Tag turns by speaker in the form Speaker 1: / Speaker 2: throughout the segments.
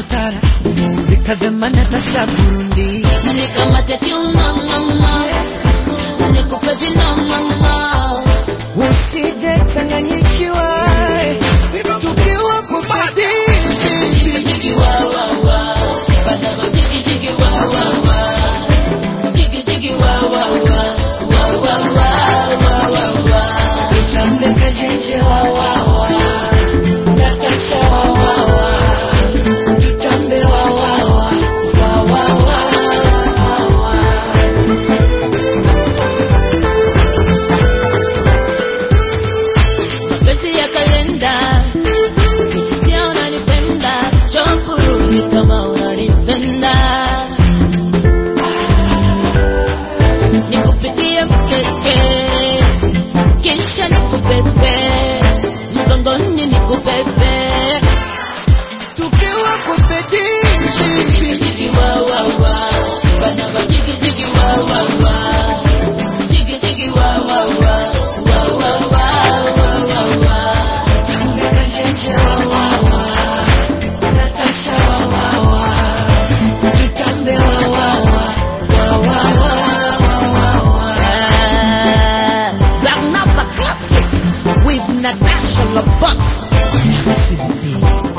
Speaker 1: tutara bikavema Natasha Burundi
Speaker 2: nikamate kiunanganga nikupe vinanganga
Speaker 1: usije changanyikiwa tukiwa kumadi
Speaker 2: jigi wa wa wa bana jigi wa wa wa jigi wa wa wa
Speaker 1: tutambeka jenje wa wa Natasha wa tutambe wa
Speaker 2: besi ya kalenda kichitia unanipenda chokuru kama unanipenda nikupitie mkeke kisha nikubebe mgongoni nikubebe
Speaker 1: tukiwa kupedi
Speaker 2: jigi wa wa wa bana jigi wa wa wa jigi wa wa wa
Speaker 1: tutambeka jenje wa Natasha wa tutambe
Speaker 2: Black Napa Classic with Natasha LaBoss.
Speaker 1: Merci beaucoup.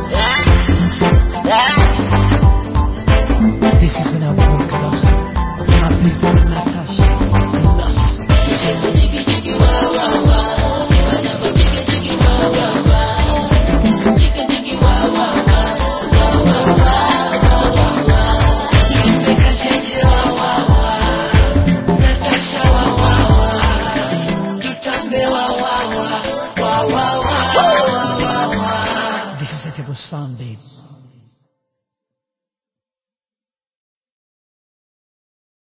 Speaker 1: This is when I walk lost. My beautiful Natasha lost.
Speaker 2: Jiggy wa wa wa, banana jiggy wa wa wa, jiggy wa wa wa,
Speaker 1: Tumbeka jenje wa Natasha wa tutambe wa. This is a type of song, babe.